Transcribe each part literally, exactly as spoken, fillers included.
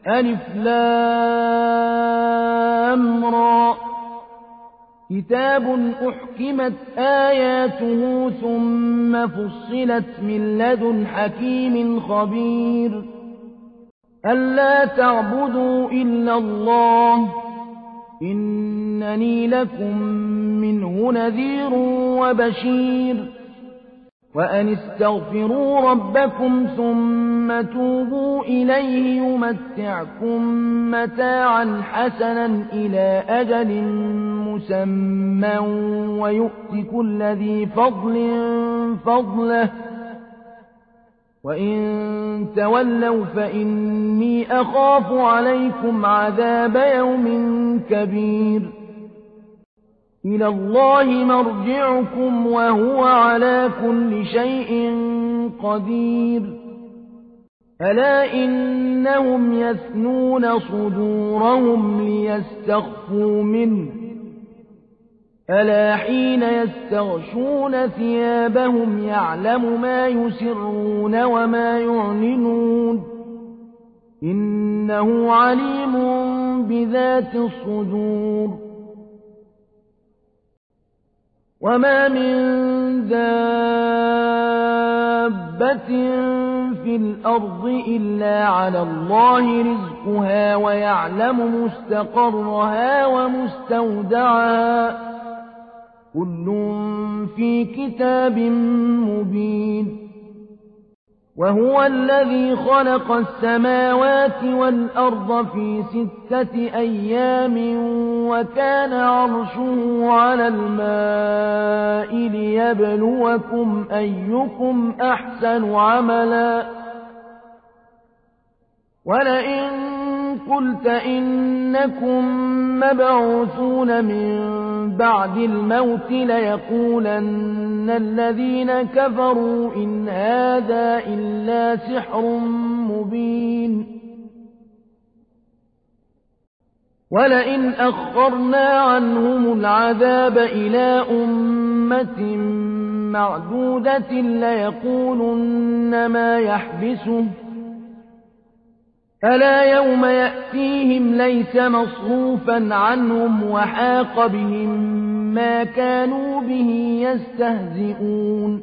ألف لام را كتاب أحكمت آياته ثم فصلت من لدن حكيم خبير ألا تعبدوا إلا الله إنني لكم منه نذير وبشير وأن استغفروا ربكم ثم توبوا إليه يمتعكم متاعا حسنا إلى أجل مسمى ويؤت كل ذي فضل فضله وإن تولوا فإني أخاف عليكم عذاب يوم كبير إلى الله مرجعكم وهو على كل شيء قدير ألا إنهم يثنون صدورهم ليستخفوا منه ألا حين يستغشون ثيابهم يعلم ما يسرون وما يعلنون إنه عليم بذات الصدور وما من دابة في الأرض إلا على الله رزقها ويعلم مستقرها ومستودعها كل في كتاب مبين وهو الذي خلق السماوات والأرض في ستة أيام وكان عرشه على الماء ليبلوكم أيكم أحسن عملا ولئن قلت إنكم مبعوثون من بعد الموت ليقولن الذين كفروا إن هذا إلا سحر مبين ولئن أخرنا عنهم العذاب إلى أمة معدودة ليقولن ما يحبسه ألا يوم يأتيهم ليس مصروفا عنهم وحاق بهم ما كانوا به يستهزئون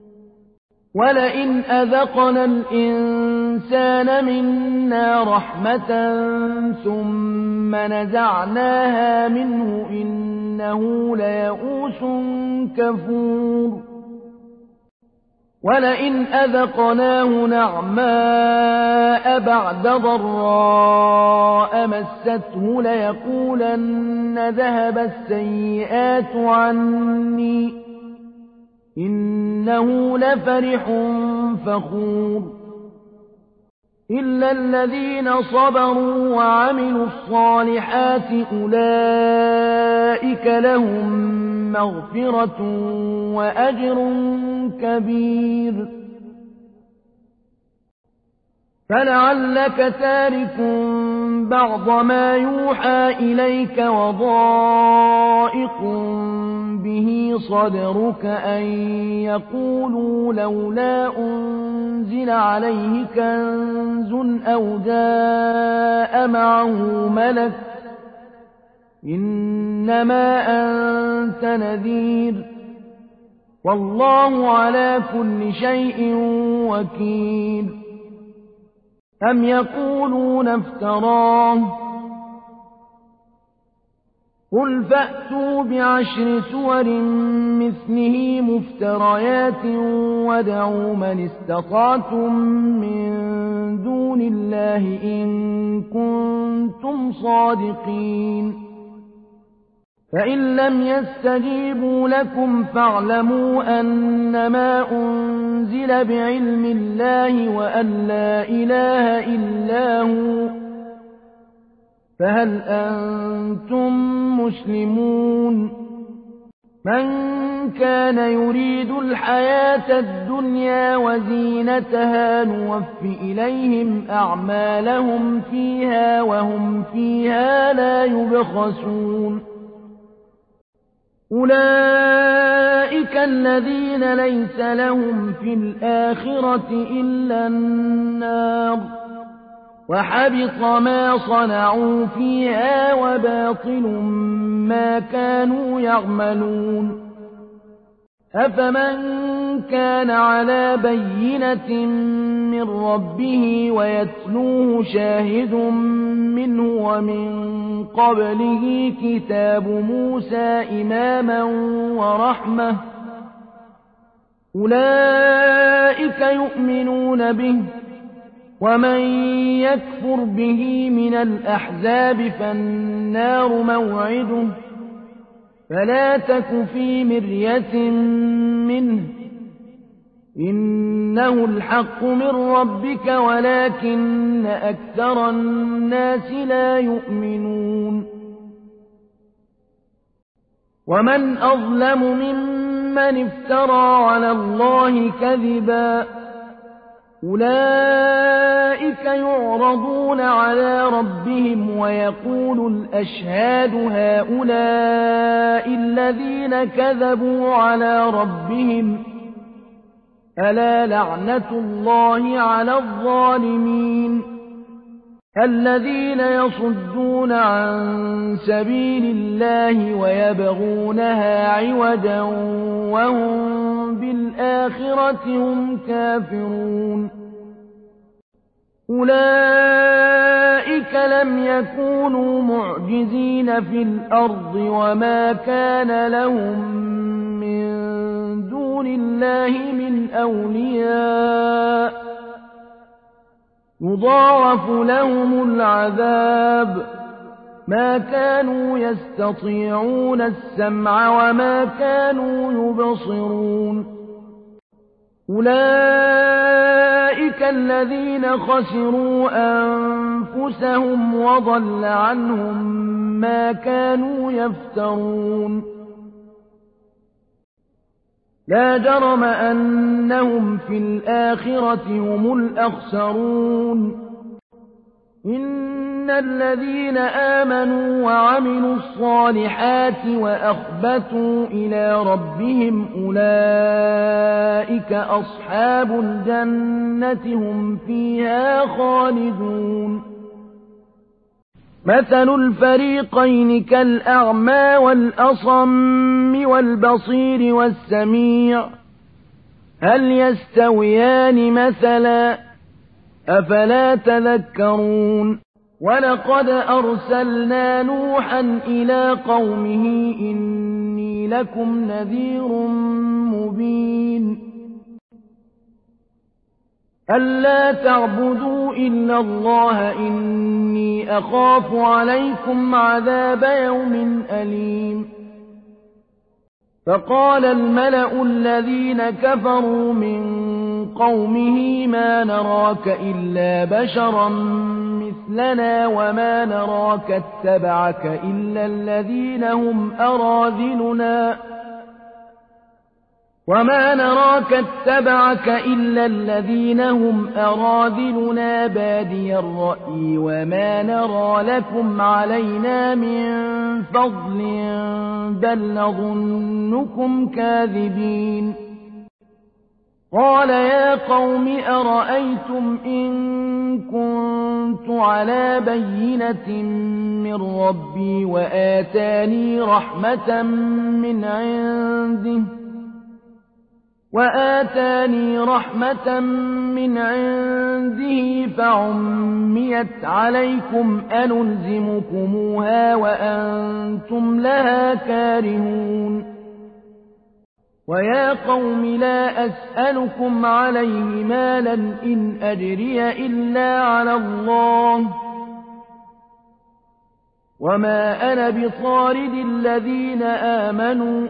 ولئن أذقنا الإنسان منا رحمة ثم نزعناها منه إنه ليئوس كفور ولئن أذقناه نعماء بعد ضراء مسته ليقولن ذهب السيئات عني إنه لفرح فخور إلا الذين صبروا وعملوا الصالحات أولئك لهم مغفرة وأجر كبير فلعلك تارك بعض ما يوحى إليك وضائق به صدرك أن يقولوا لولا أنزل عليه كنز أو جاء معه ملك إنما أنت نذير والله على كل شيء وكيل أم يقولون افتراه قل فأتوا بعشر سور مثله مفتريات وادعوا من استطعتم من دون الله إن كنتم صادقين فإن لم يستجيبوا لكم فاعلموا أنما أنزل بعلم الله وأن لا إله إلا هو فهل أنتم مسلمون من كان يريد الحياة الدنيا وزينتها نوف إليهم أعمالهم فيها وهم فيها لا يبخسون أولئك الذين ليس لهم في الآخرة إلا النار وحبط ما صنعوا فيها وباطل ما كانوا يعملون أفمن كان على بينة من ربه ويتلوه شاهد منه ومن قبله كتاب موسى إماما ورحمة أولئك يؤمنون به ومن يكفر به من الأحزاب فالنار موعده فلا تك في مرية منه إنه الحق من ربك ولكن أكثر الناس لا يؤمنون ومن أظلم ممن افترى على الله كذبا أولئك يعرضون على ربهم ويقول الأشهاد هؤلاء الذين كذبوا على ربهم ألا لعنة الله على الظالمين الذين يصدون عن سبيل الله ويبغونها عوجا وهم بالآخرة هم كافرون أولئك لم يكونوا معجزين في الأرض وما كان لهم من دون الله من أولياء يضاعف لهم العذاب ما كانوا يستطيعون السمع وما كانوا يبصرون أولئك الذين خسروا أنفسهم وضل عنهم ما كانوا يفترون لا جرم أنهم في الآخرة هم الأخسرون إن الذين آمنوا وعملوا الصالحات وأخبتوا إلى ربهم أولئك أصحاب الجنة هم فيها خالدون مثل الفريقين كالأعمى والأصم والبصير والسميع هل يستويان مثلا أفلا تذكرون ولقد أرسلنا نوحا إلى قومه إني لكم نذير مبين ألا تعبدوا إلا الله إني أخاف عليكم عذاب يوم أليم فقال الملأ الذين كفروا من قومه ما نراك إلا بشرا مثلنا وما نراك اتبعك إلا الذين هم أراذلنا وما نراك اتبعك إلا الذين هم أراذلنا بادي الرأي وما نرى لكم علينا من فضل بل نظنكم كاذبين قال يا قوم أرأيتم إن كنت على بينة من ربي وآتاني رحمة من عنده وآتاني رحمة من عنده فعميت عليكم أنلزمكموها وأنتم لها كارهون ويا قوم لا أسألكم عليه مالا إن أجري إلا على الله وما أنا بطارد الذين آمنوا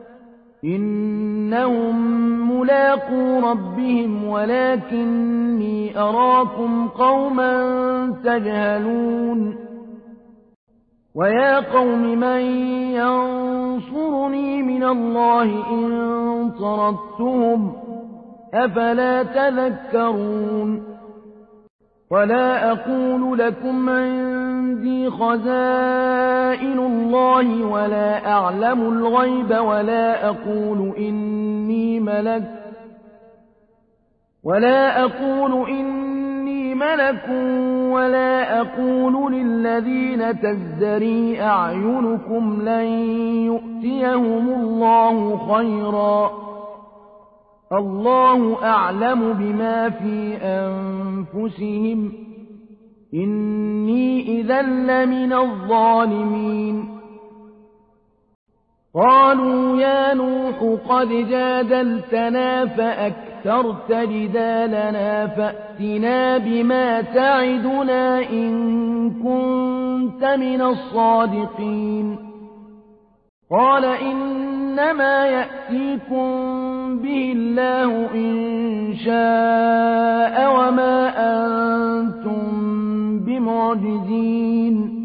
إنهم ملاقو ربهم ولكني أراكم قوما تجهلون ويا قوم من ينصرني من الله إن طردتهم أفلا تذكرون ولا أقول لكم عندي خزائن الله ولا أعلم الغيب ولا أقول إني ملك ولا أقول إني ملك ولا أقول للذين تزدري أعينكم لن يؤتيهم الله خيرا الله أعلم بما في أنفسهم إني إذا لمن الظالمين قالوا يا نوح قد جادلتنا فأكثرت جدالنا فأتنا بما تعدنا إن كنت من الصادقين قال إنما يأتيكم به الله إن شاء وما أنتم بمعجزين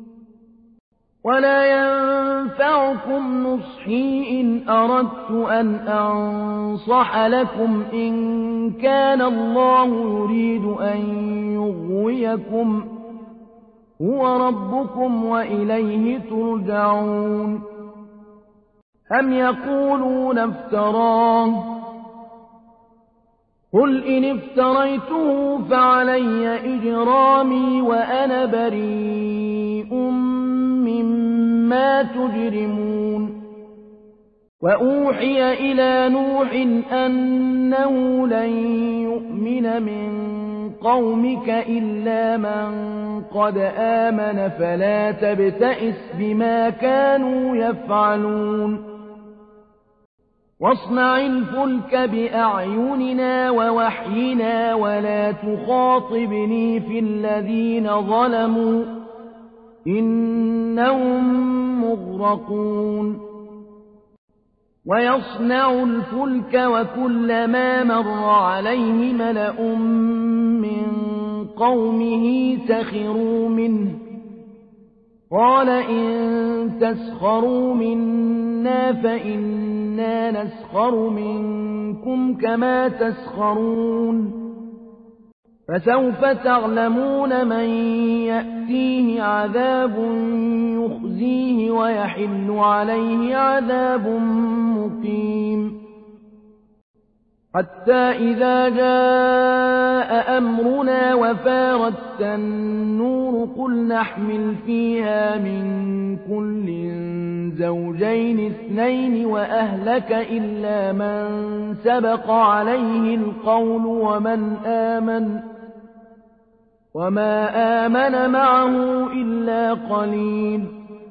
ولا ينفعكم نصحي إن أردت أن أنصح لكم إن كان الله يريد أن يغويكم هو ربكم وإليه ترجعون أم يقولون افتراه قل إن افتريته فعلي إجرامي وأنا بريء مما تجرمون وأوحي إلى نوح أنه لن يؤمن من قومك إلا من قد آمن فلا تبتئس بما كانوا يفعلون واصنع الفلك بأعيننا ووحينا ولا تخاطبني في الذين ظلموا إنهم مغرقون ويصنع الفلك وكلما مر عليه ملأ من قومه سخروا منه قال إن تسخروا منا فإنا نسخر منكم كما تسخرون فسوف تعلمون من يأتيه عذاب يخزيه ويحل عليه عذاب مقيم حتى إذا جاء أمرنا وفارت النور قل نحمل فيها من كل زوجين اثنين وأهلك إلا من سبق عليه القول ومن آمن وما آمن معه إلا قليل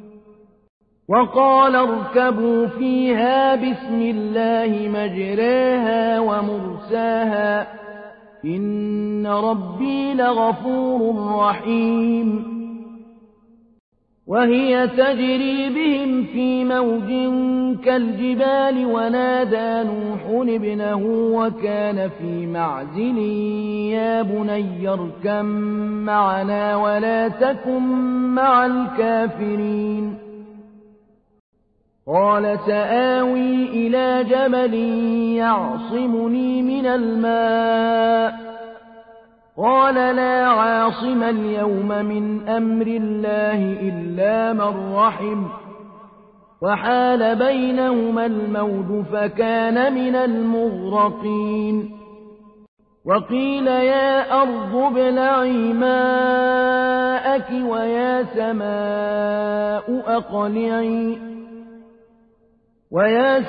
وقال اركبوا فيها بسم الله مجراها ومرساها إن ربي لغفور رحيم وهي تجري بهم في موج كالجبال ونادى نوح ابنه وكان في معزل يا بني اركب معنا ولا تكن مع الكافرين قال سآوي إلى جبل يعصمني من الماء قال لا عاصم اليوم من أمر الله إلا من رحم وحال بينهما الموج فكان من المغرقين وقيل يا أرض ابلعي ماءك ويا سماء أقلعي ويا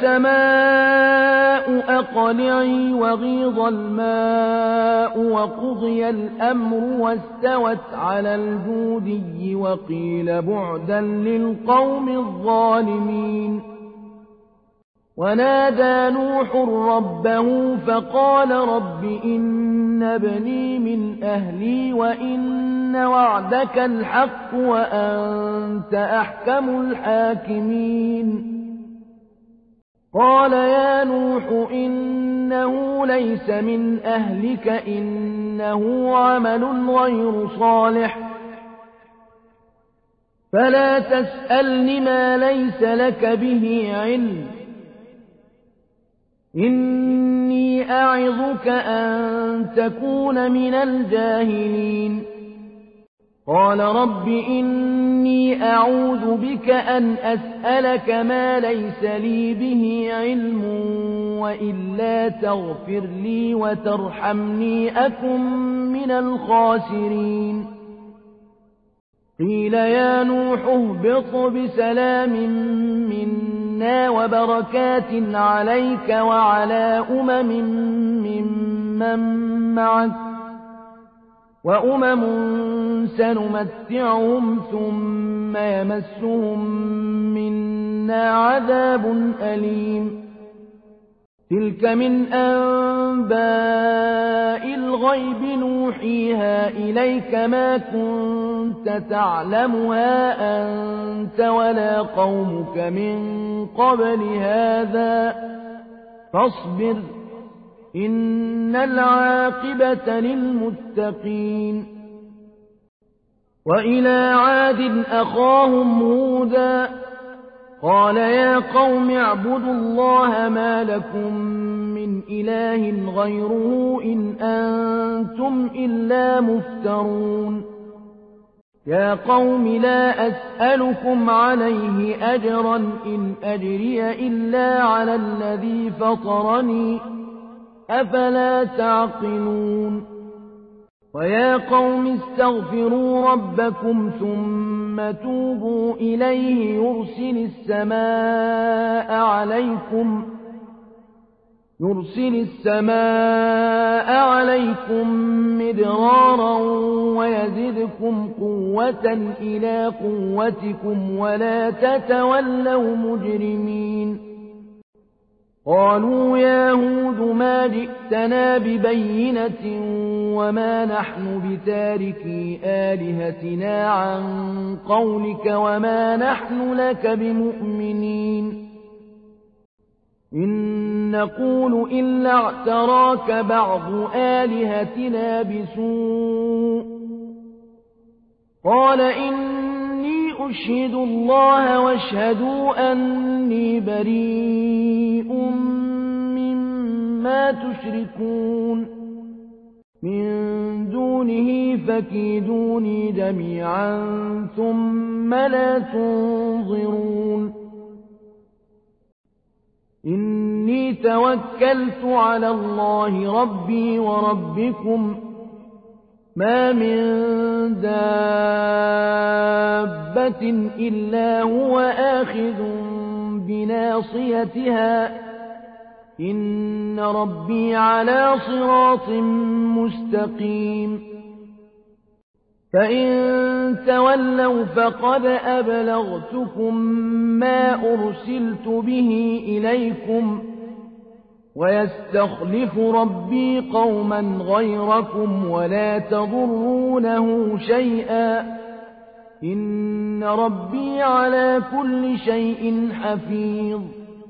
سماء أقلعي وغيض الماء وقضي الأمر واستوت على الجودي وقيل بعدا للقوم الظالمين ونادى نوح ربه فقال رب إن ابني من أهلي وإن وعدك الحق وأنت أحكم الحاكمين قال يا نوح إنه ليس من أهلك إنه عمل غير صالح فلا تسألني ما ليس لك به علم إني أعظك أن تكون من الجاهلين قال رب إني إني أعوذ بك أن أسألك ما ليس لي به علم وإلا تغفر لي وترحمني أكن من الخاسرين قيل يا نوح اهبط بسلام منا وبركات عليك وعلى أمم ممن معك وأمم سنمتعهم ثم يمسهم منا عذاب أليم تلك من أنباء الغيب نوحيها إليك ما كنت تعلمها أنت ولا قومك من قبل هذا فاصبر إن العاقبة للمتقين وإلى عاد أخاهم هودا قال يا قوم اعبدوا الله ما لكم من إله غيره إن أنتم إلا مفترون يا قوم لا أسألكم عليه أجرا إن أجري إلا على الذي فطرني أفلا تعقلون ويا قوم استغفروا ربكم ثم توبوا إليه يرسل السماء عليكم يرسل السماء عليكم مدرارا ويزدكم قوة إلى قوتكم ولا تتولوا مجرمين قالوا يا هود ما جئتنا ببينة وما نحن بتاركي آلهتنا عن قولك وما نحن لك بمؤمنين إن نقول إلا اعتراك بعض آلهتنا بسوء قال إني أشهد الله واشهدوا أني بريء مما تشركون من دونه فكيدوني جميعا ثم لا تنظرون إني توكلت على الله ربي وربكم ما من دابة إلا هو آخذ بناصيتها إن ربي على صراط مستقيم فإن تولوا فقد أبلغتكم ما أرسلت به إليكم ويستخلف ربي قوما غيركم ولا تضرونه شيئا إن ربي على كل شيء حفيظ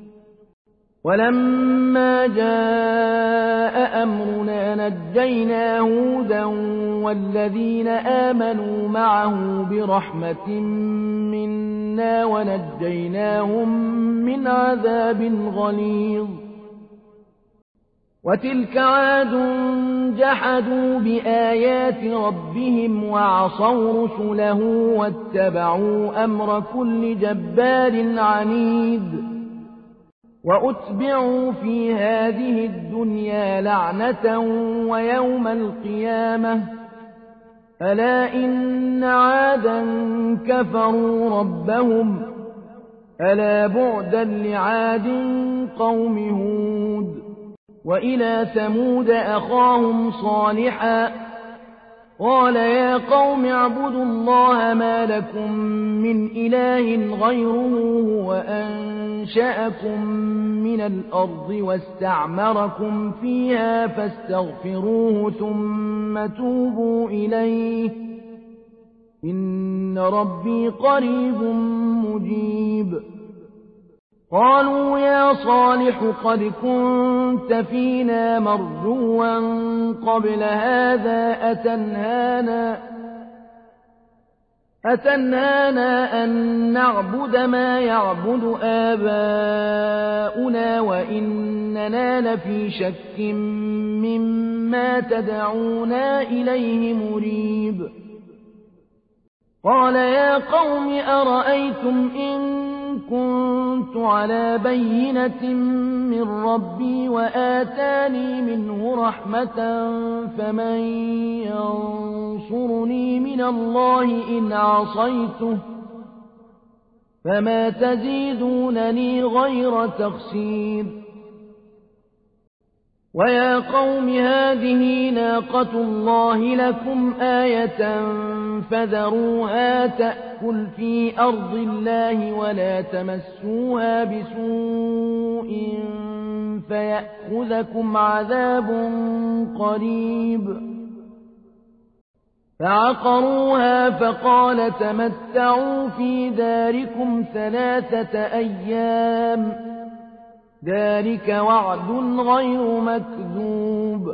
ولما جاء أمرنا نجينا هودا والذين آمنوا معه برحمة منا ونجيناهم من عذاب غليظ وتلك عاد جحدوا بآيات ربهم وعصوا رسله واتبعوا أمر كل جبار عنيد وأتبعوا في هذه الدنيا لعنة ويوم القيامة ألا إن عادا كفروا ربهم ألا بعدا لعاد قوم هود وإلى ثمود أخاهم صالحا قال يا قوم اعبدوا الله ما لكم من إله غيره هو أنشأكم من الأرض واستعمركم فيها فاستغفروه ثم توبوا إليه إن ربي قريب مجيب قالوا يا صالح قد كنت فينا مرجوا قبل هذا أتنهانا أتنهانا أن نعبد ما يعبد آباؤنا وإننا لفي شك مما تدعونا إليه مريب قال يا قوم أرأيتم إن كنت على بينة من ربي وآتاني منه رحمة فمن ينصرني من الله إن عصيته فما تزيدونني غير تخسير ويا قوم هذه ناقة الله لكم آية فذروها تأكل في أرض الله ولا تمسوها بسوء فيأخذكم عذاب قريب فعقروها فقال تمتعوا في داركم ثلاثة أيام ذلك وعد غير مكذوب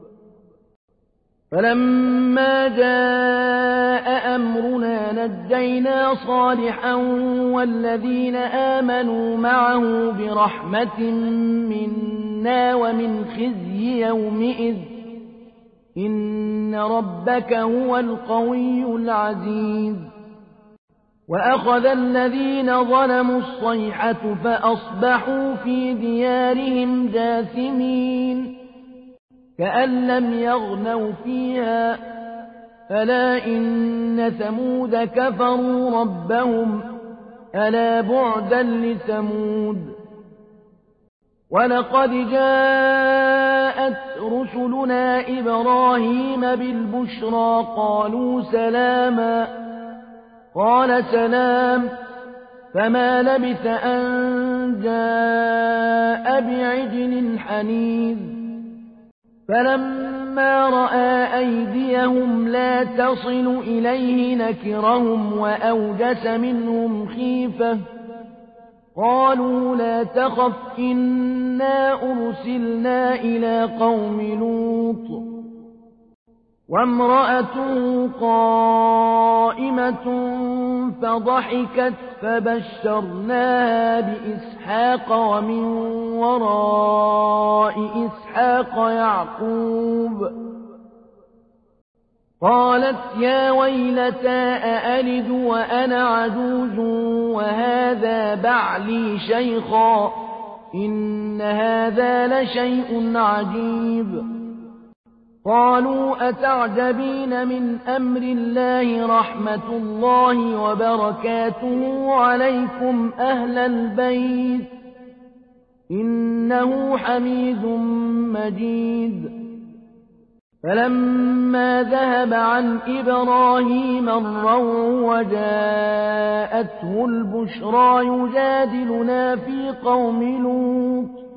فلما جاء أمرنا نجينا صالحا والذين آمنوا معه برحمة منا ومن خزي يومئذ إن ربك هو القوي العزيز وأخذ الذين ظلموا الصيحة فأصبحوا في ديارهم جاثمين كأن لم يغنوا فيها ألا إن ثمود كفروا ربهم ألا بعدا لثمود ولقد جاءت رسلنا إبراهيم بالبشرى قالوا سلاما قال سلام فما لبث أن جاء بعجل حنيذ فلما رأى أيديهم لا تصل إليه نكرهم وأوجس منهم خيفة قالوا لا تخف إنا أرسلنا إلى قوم لوط وامرأته قائمة فضحكت فبشرناها بإسحاق ومن وراء إسحاق يعقوب قالت يا ويلتى أألد وأنا عجوز وهذا بعلي شيخا إن هذا لشيء عجيب قالوا أتعجبين من أمر الله رحمة الله وبركاته عليكم أهل البيت إنه حميد مجيد فلما ذهب عن إبراهيم الروع وجاءته البشرى يجادلنا في قوم لوط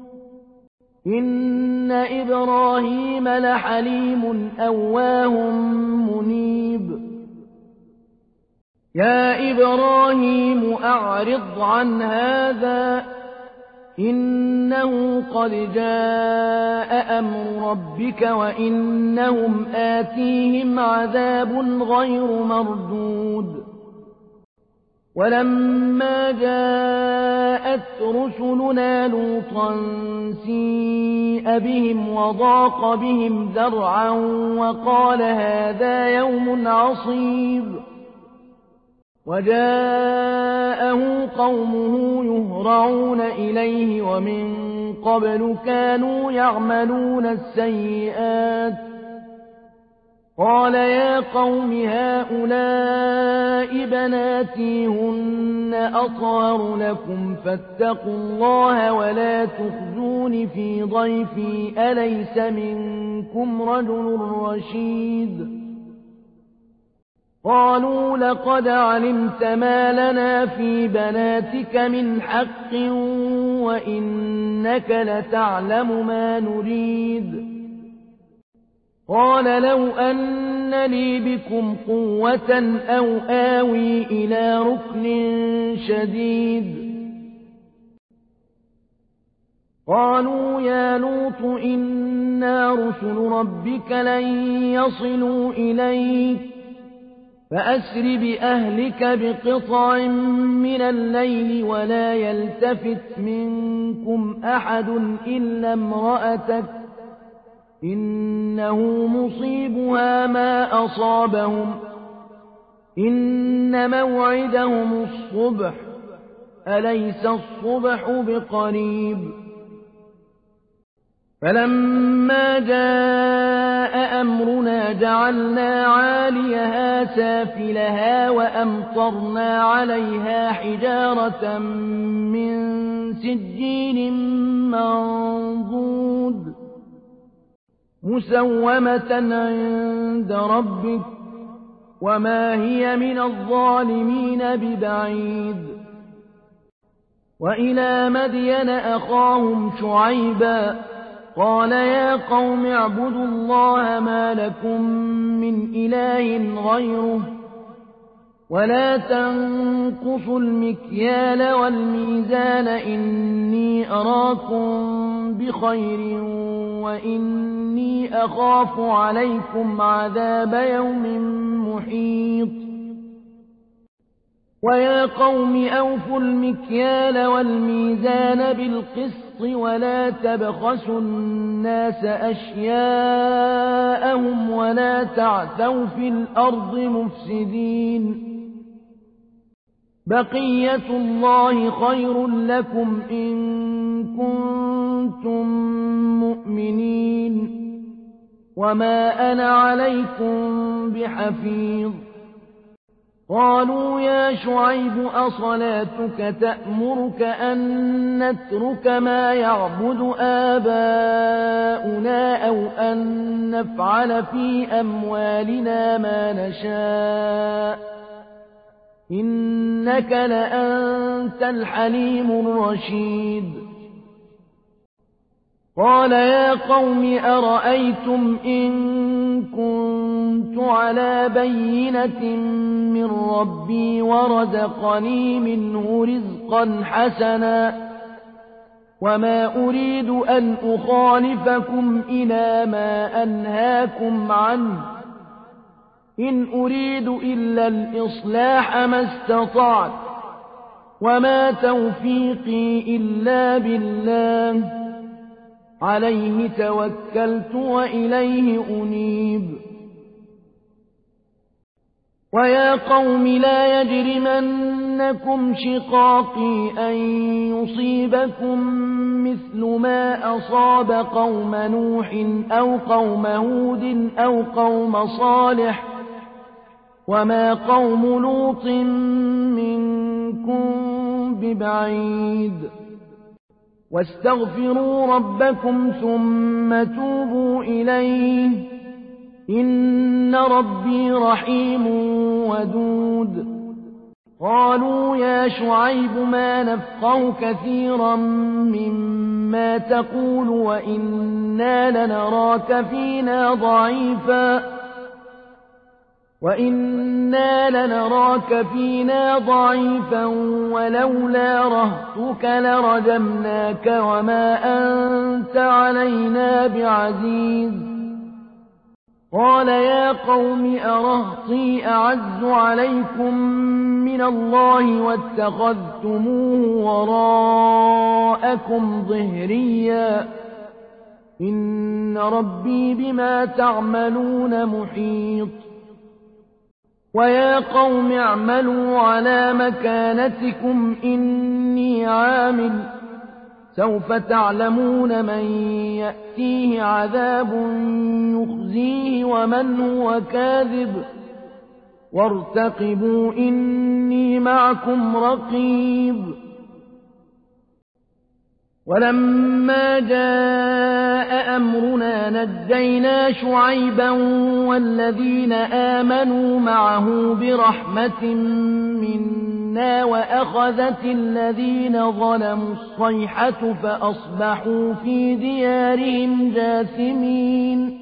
إن إبراهيم لحليم أواه منيب يا إبراهيم أعرض عن هذا إنه قد جاء أمر ربك وإنهم آتيهم عذاب غير مردود ولما جاءت رسلنا لوطا سيء بهم وضاق بهم ذرعا وقال هذا يوم عصيب وجاءه قومه يهرعون إليه ومن قبل كانوا يعملون السيئات قال يا قوم هؤلاء بناتي هن أطهر لكم فاتقوا الله ولا تخزون في ضيفي أليس منكم رجل رشيد قالوا لقد علمت ما لنا في بناتك من حق وإنك لتعلم ما نريد قال لو أن لي بكم قوة أو آوي إلى ركن شديد قالوا يا لوط إنا رسل ربك لن يصلوا إليك فأسر بأهلك بقطع من الليل ولا يلتفت منكم أحد إلا امرأتك إنه مصيبها ما أصابهم إن إن موعدهم الصبح أليس الصبح بقريب فلما جاء أمرنا جعلنا عاليها سافلها وأمطرنا عليها حجارة من سجيل منضود مسومة عند ربك وما هي من الظالمين ببعيد وإلى مدين أخاهم شعيبا قال يا قوم اعبدوا الله ما لكم من إله غيره ولا تنقصوا المكيال والميزان إني أراكم بخير وإني أخاف عليكم عذاب يوم محيط ويا قوم أوفوا المكيال والميزان بالقسط ولا تبخسوا الناس أشياءهم ولا تعثوا في الأرض مفسدين بقية الله خير لكم إن كنتم مؤمنين وما أنا عليكم بحفيظ قالوا يا شعيب أصلاتك تأمرك أن نترك ما يعبد آباؤنا أو أن نفعل في أموالنا ما نشاء إنك لأنت الحليم الرشيد قال يا قوم أرأيتم إن كنت على بينة من ربي ورزقني منه رزقا حسنا وما أريد أن أخالفكم إلى ما أنهاكم عنه إن أريد إلا الإصلاح ما استطعت وما توفيقي إلا بالله عليه توكلت وإليه أنيب ويا قوم لا يجرمنكم شقاقي أن يصيبكم مثل ما أصاب قوم نوح أو قوم هود أو قوم صالح وما قوم لوط منكم ببعيد واستغفروا ربكم ثم توبوا إليه إن ربي رحيم ودود قالوا يا شعيب ما نفقه كثيرا مما تقول وإنا لنراك فينا ضعيفا وإنا لنراك فينا ضعيفا ولولا رهطك لرجمناك وما أنت علينا بعزيز قال يا قوم أرهطي أعز عليكم من الله واتخذتموه وراءكم ظهريا إن ربي بما تعملون محيط ويا قوم اعملوا على مكانتكم إني عامل سوف تعلمون من يأتيه عذاب يخزيه ومن هو كاذب وارتقبوا إني معكم رقيب ولما جاء أمرنا نجينا شعيبا والذين آمنوا معه برحمة منا وأخذت الذين ظلموا الصيحة فأصبحوا في ديارهم جاثمين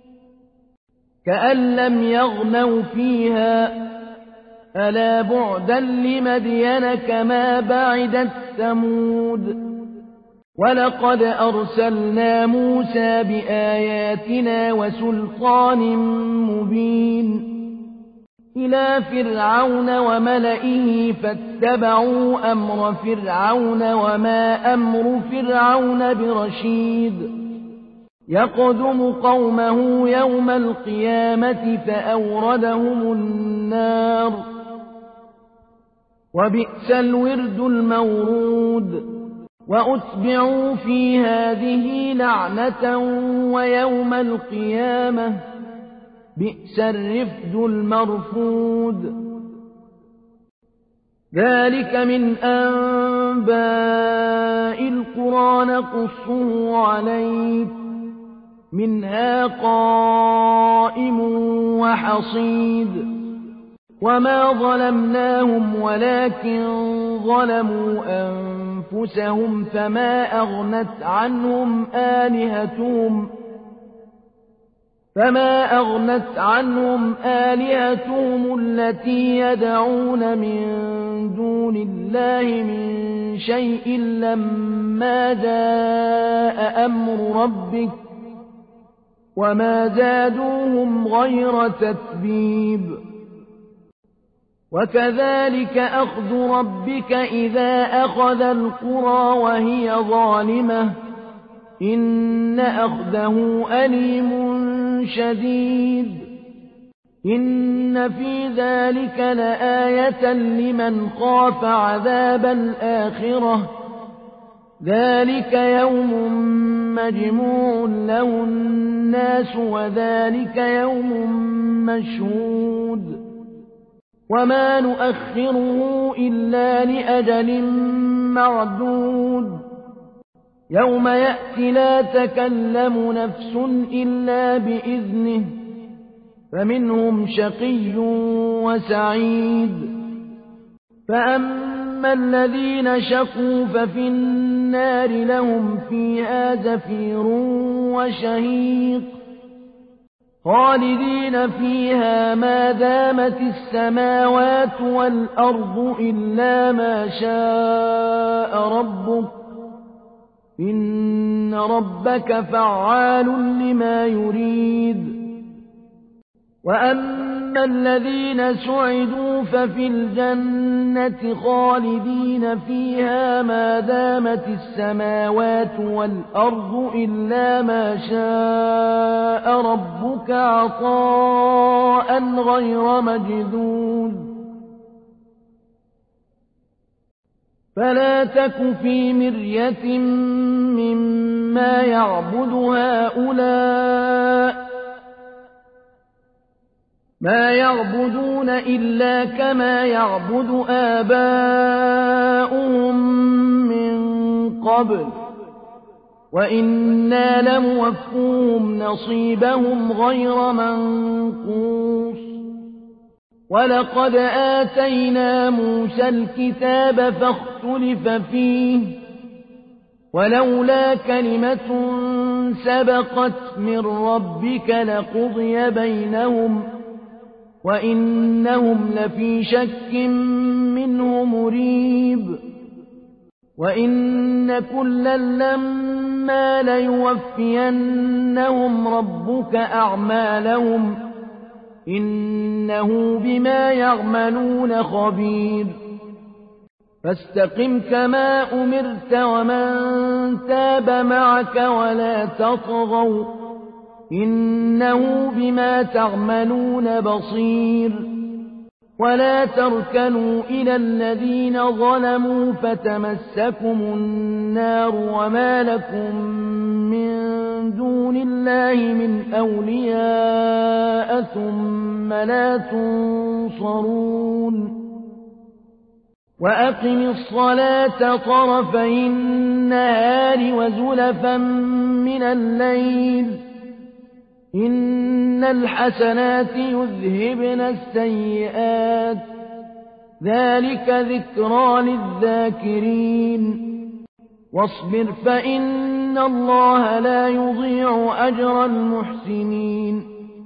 كأن لم يغنوا فيها ألا بعدا لمدين كما بعدت ثمود ولقد أرسلنا موسى بآياتنا وسلطان مبين إلى فرعون وملئه فاتبعوا أمر فرعون وما أمر فرعون برشيد يقدم قومه يوم القيامة فأوردهم النار وبئس الورد المورود وأتبعوا في هذه لعنة ويوم القيامة بئس الرفد المرفود ذلك من أنباء القرى نقصه عليك منها قائم وحصيد وما ظلمناهم ولكن ظلموا أنفسهم فما أغنت عنهم آلهتهم فما أغنت عنهم آلهتهم التي يدعون من دون الله من شيء لما جاء أمر ربك وما زادوهم غير تتبيب وكذلك أخذ ربك إذا أخذ القرى وهي ظالمة إن أخذه أليم شديد إن في ذلك لآية لمن خاف عذاب الآخرة ذلك يوم مجموع له الناس وذلك يوم مشهود وما نؤخره إلا لأجل معدود يوم يأتي لا تكلم نفس إلا بإذنه فمنهم شقي وسعيد فأما الذين شقوا ففي النار لهم فيها زفير وشهيق خالدين فيها ما دامت السماوات والأرض إلا ما شاء ربك إن ربك فعال لما يريد وأما الذين سعدوا ففي الجنة خالدين فيها ما دامت السماوات والأرض إلا ما شاء ربك عطاء غير مجذوذ فلا تك في مرية مما يعبد هؤلاء ما يعبدون إلا كما يعبد آباؤهم من قبل وإنا لموفوهم نصيبهم غير منقوص ولقد آتينا موسى الكتاب فاختلف فيه ولولا كلمة سبقت من ربك لقضي بينهم وإنهم لفي شك منه مريب وإن كلا لما ليوفينهم ربك أعمالهم إنه بما يعملون خبير فاستقم كما أمرت ومن تاب معك ولا تطغوا إنه بما تعملون بصير ولا تركنوا إلى الذين ظلموا فتمسكم النار وما لكم من دون الله من أولياء ثم لا تنصرون وأقم الصلاة طرفي النهار وزلفا من الليل إن الحسنات يذهبن السيئات ذلك ذكرى للذاكرين واصبر فإن الله لا يضيع أجر المحسنين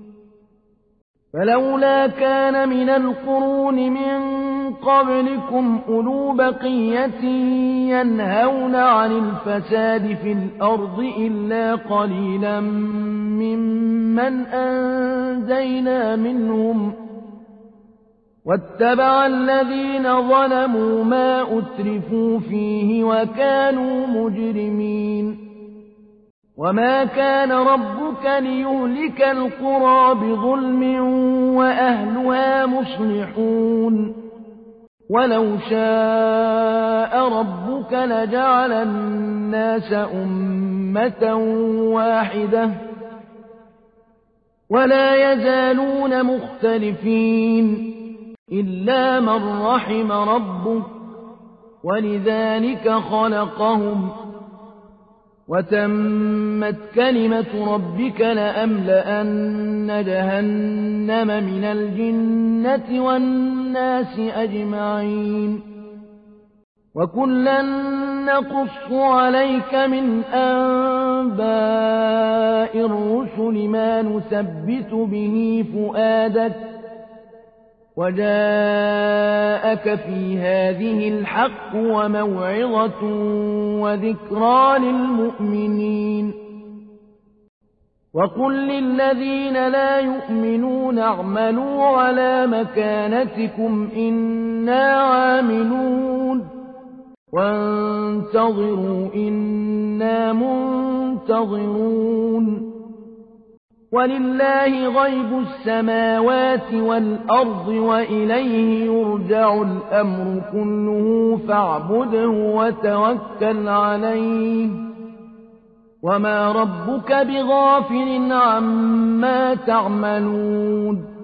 فلولا كان من القرون من قبلكم أولو بقية ينهون عن الفساد في الأرض إلا قليلا ممن أنجينا منهم واتبع الذين ظلموا ما أترفوا فيه وكانوا مجرمين وما كان ربك ليهلك القرى بظلم وأهلها مصلحون ولو شاء ربك لجعل الناس أمة واحدة ولا يزالون مختلفين إلا من رحم ربك ولذلك خلقهم وتمت كلمة ربك لأملأن جهنم من الجنة والناس أجمعين وكلا نقص عليك من أنباء الرسل ما نثبت به فؤادك وجاءك في هذه الحق وموعظة وذكرى للمؤمنين وقل للذين لا يؤمنون اعملوا على مكانتكم إنا عاملون وانتظروا إنا منتظرون ولله غيب السماوات والأرض وإليه يرجع الأمر كله فاعبده وتوكل عليه وما ربك بغافل عما تعملون